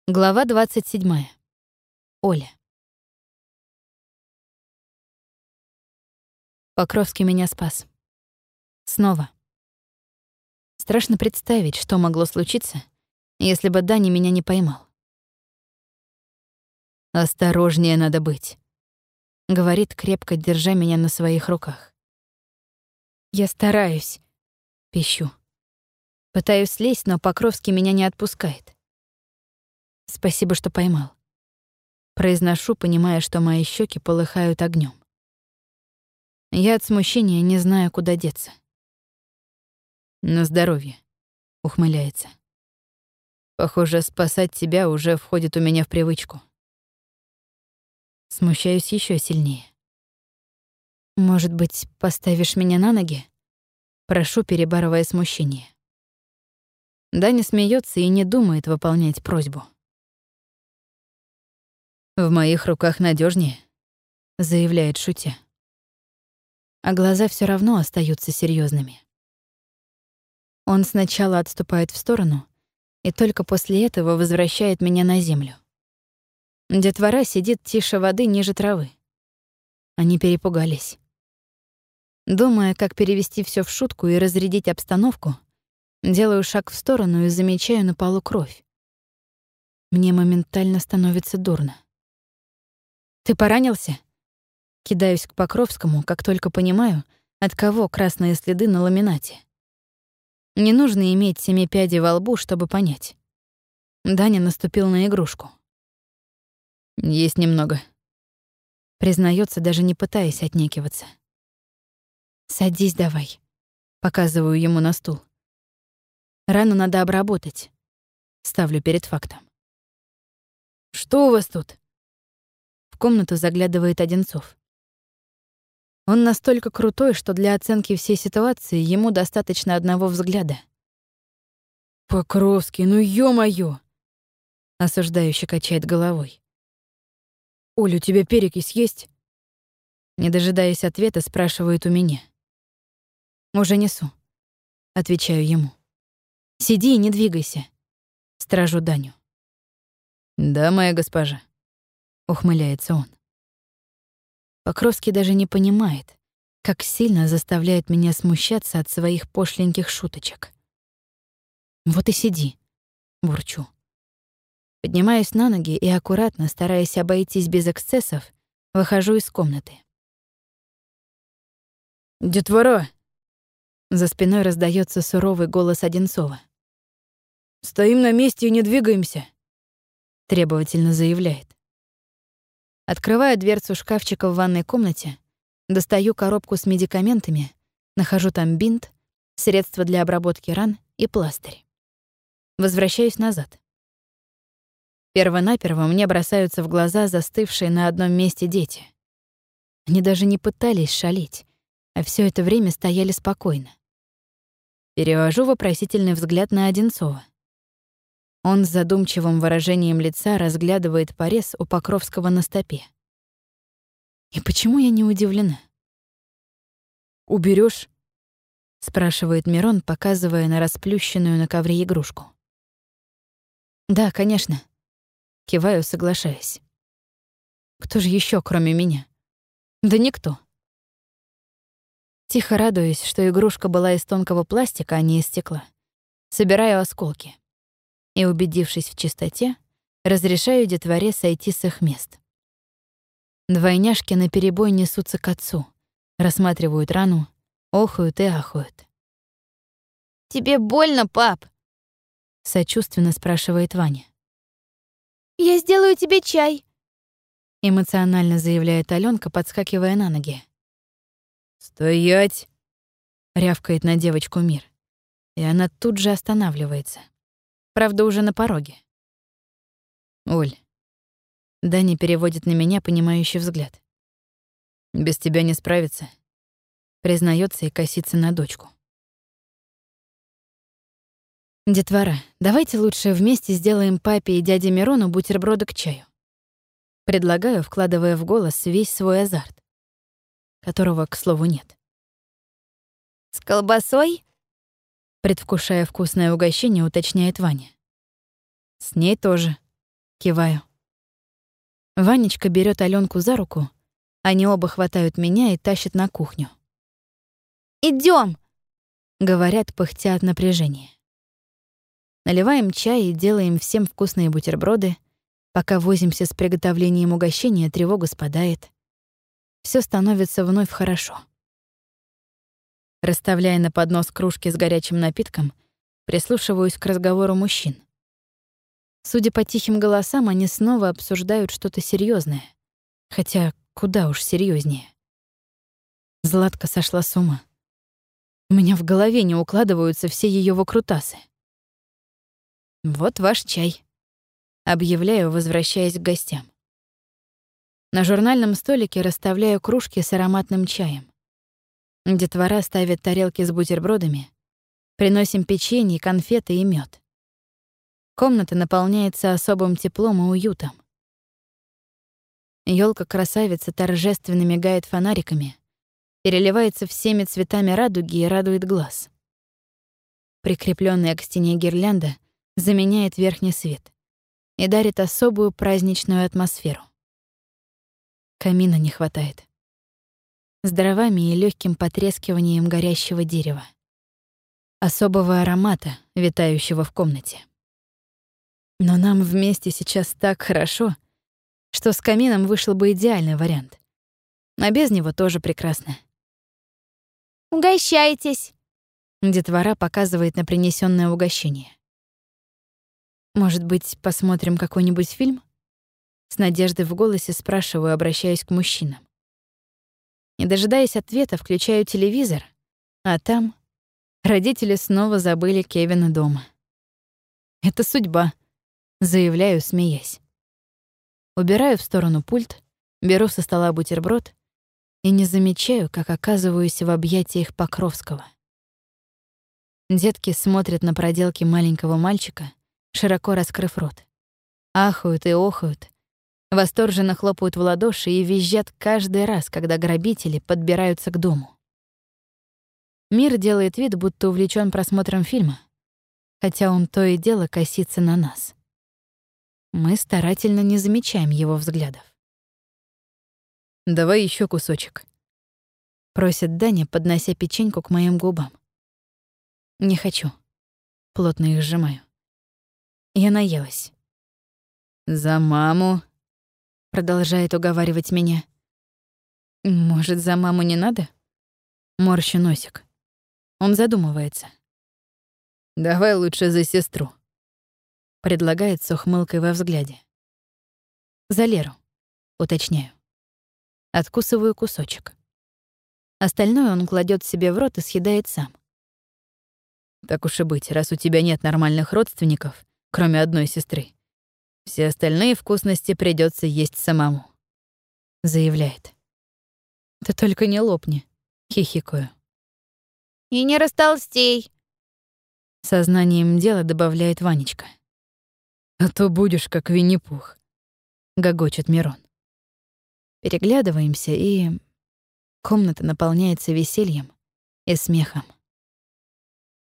Глава 27. Оля. Покровский меня спас. Снова. Страшно представить, что могло случиться, если бы Даня меня не поймал. «Осторожнее надо быть», — говорит, крепко держа меня на своих руках. «Я стараюсь», — пищу. Пытаюсь слезть, но Покровский меня не отпускает. «Спасибо, что поймал». Произношу, понимая, что мои щеки полыхают огнем. Я от смущения не знаю, куда деться. «На здоровье», — ухмыляется. «Похоже, спасать тебя уже входит у меня в привычку». Смущаюсь еще сильнее. «Может быть, поставишь меня на ноги?» Прошу, перебарывая смущение. Даня смеется и не думает выполнять просьбу. «В моих руках надежнее, заявляет, шутя. А глаза все равно остаются серьезными. Он сначала отступает в сторону и только после этого возвращает меня на землю. Детвора сидит тише воды ниже травы. Они перепугались. Думая, как перевести все в шутку и разрядить обстановку, делаю шаг в сторону и замечаю на полу кровь. Мне моментально становится дурно. «Ты поранился?» Кидаюсь к Покровскому, как только понимаю, от кого красные следы на ламинате. Не нужно иметь 7 пядей во лбу, чтобы понять. Даня наступил на игрушку. «Есть немного», — признается, даже не пытаясь отнекиваться. «Садись давай», — показываю ему на стул. «Рану надо обработать», — ставлю перед фактом. «Что у вас тут?» В комнату заглядывает Одинцов. Он настолько крутой, что для оценки всей ситуации ему достаточно одного взгляда. «Покровский, ну ё-моё!» Осуждающе качает головой. «Оль, у тебя перекись есть?» Не дожидаясь ответа, спрашивает у меня. «Уже несу», — отвечаю ему. «Сиди и не двигайся», — стражу Даню. «Да, моя госпожа», — ухмыляется он. Покровский даже не понимает, как сильно заставляет меня смущаться от своих пошленьких шуточек. «Вот и сиди», — бурчу. Поднимаюсь на ноги и аккуратно, стараясь обойтись без эксцессов, выхожу из комнаты. «Детвора!» За спиной раздается суровый голос Одинцова. «Стоим на месте и не двигаемся», — требовательно заявляет. Открываю дверцу шкафчика в ванной комнате, достаю коробку с медикаментами, нахожу там бинт, средства для обработки ран и пластырь. Возвращаюсь назад. Первонаперво мне бросаются в глаза застывшие на одном месте дети. Они даже не пытались шалить, а все это время стояли спокойно. Перевожу вопросительный взгляд на Одинцова. Он с задумчивым выражением лица разглядывает порез у Покровского на стопе. И почему я не удивлена? «Уберёшь?» — спрашивает Мирон, показывая на расплющенную на ковре игрушку. «Да, конечно». Киваю, соглашаясь. Кто же ещё, кроме меня? Да никто. Тихо радуюсь, что игрушка была из тонкого пластика, а не из стекла. Собираю осколки. И, убедившись в чистоте, разрешаю детворе сойти с их мест. Двойняшки наперебой несутся к отцу, рассматривают рану, охают и ахают. «Тебе больно, пап?» — сочувственно спрашивает Ваня. «Я сделаю тебе чай», — эмоционально заявляет Алёнка, подскакивая на ноги. «Стоять!» — рявкает на девочку Мир. И она тут же останавливается. Правда, уже на пороге. «Оль». Даня переводит на меня понимающий взгляд. «Без тебя не справиться», — признается и косится на дочку. «Детвора, давайте лучше вместе сделаем папе и дяде Мирону бутерброды к чаю». Предлагаю, вкладывая в голос весь свой азарт, которого, к слову, нет. «С колбасой?» Предвкушая вкусное угощение, уточняет Ваня. «С ней тоже», Киваю. Ванечка берет Аленку за руку, они оба хватают меня и тащат на кухню. Идем, Говорят, пыхтя от напряжения. Наливаем чай и делаем всем вкусные бутерброды. Пока возимся с приготовлением угощения, тревога спадает. Все становится вновь хорошо. Расставляя на поднос кружки с горячим напитком, прислушиваюсь к разговору мужчин. Судя по тихим голосам, они снова обсуждают что-то серьезное, хотя куда уж серьезнее. Златка сошла с ума. У меня в голове не укладываются все ее выкрутасы. «Вот ваш чай», — объявляю, возвращаясь к гостям. На журнальном столике расставляю кружки с ароматным чаем. Детвора ставит тарелки с бутербродами. Приносим печенье, конфеты и мед. Комната наполняется особым теплом и уютом. Ёлка-красавица торжественно мигает фонариками, переливается всеми цветами радуги и радует глаз. Прикреплённая к стене гирлянда заменяет верхний свет и дарит особую праздничную атмосферу. Камина не хватает. С дровами и легким потрескиванием горящего дерева. Особого аромата, витающего в комнате. Но нам вместе сейчас так хорошо, что с камином вышел бы идеальный вариант. А без него тоже прекрасно. угощайтесь. Детвора показывает на принесённое угощение. «Может быть, посмотрим какой-нибудь фильм?» С надеждой в голосе спрашиваю, обращаясь к мужчинам. Не дожидаясь ответа, включаю телевизор, а там родители снова забыли Кевина дома. «Это судьба», — заявляю, смеясь. Убираю в сторону пульт, беру со стола бутерброд и не замечаю, как оказываюсь в объятиях Покровского. Детки смотрят на проделки маленького мальчика, широко раскрыв рот. Ахают и охают, восторженно хлопают в ладоши и визжат каждый раз, когда грабители подбираются к дому. Мир делает вид, будто увлечён просмотром фильма, хотя он то и дело косится на нас. Мы старательно не замечаем его взглядов. «Давай ещё кусочек», — просит Даня, поднося печеньку к моим губам. «Не хочу». Плотно их сжимаю. Я наелась. «За маму», — продолжает уговаривать меня. «Может, за маму не надо?» Морщу носик. Он задумывается. «Давай лучше за сестру», — предлагает с ухмылкой во взгляде. «За Леру», — уточняю. Откусываю кусочек. Остальное он кладет себе в рот и съедает сам. «Так уж и быть, раз у тебя нет нормальных родственников, кроме одной сестры, все остальные вкусности придется есть самому», — заявляет. «Да только не лопни», — хихикаю. И не растолстей. Сознанием дела добавляет Ванечка. «А то будешь как Винни-Пух», — гогочет Мирон. Переглядываемся, и комната наполняется весельем и смехом.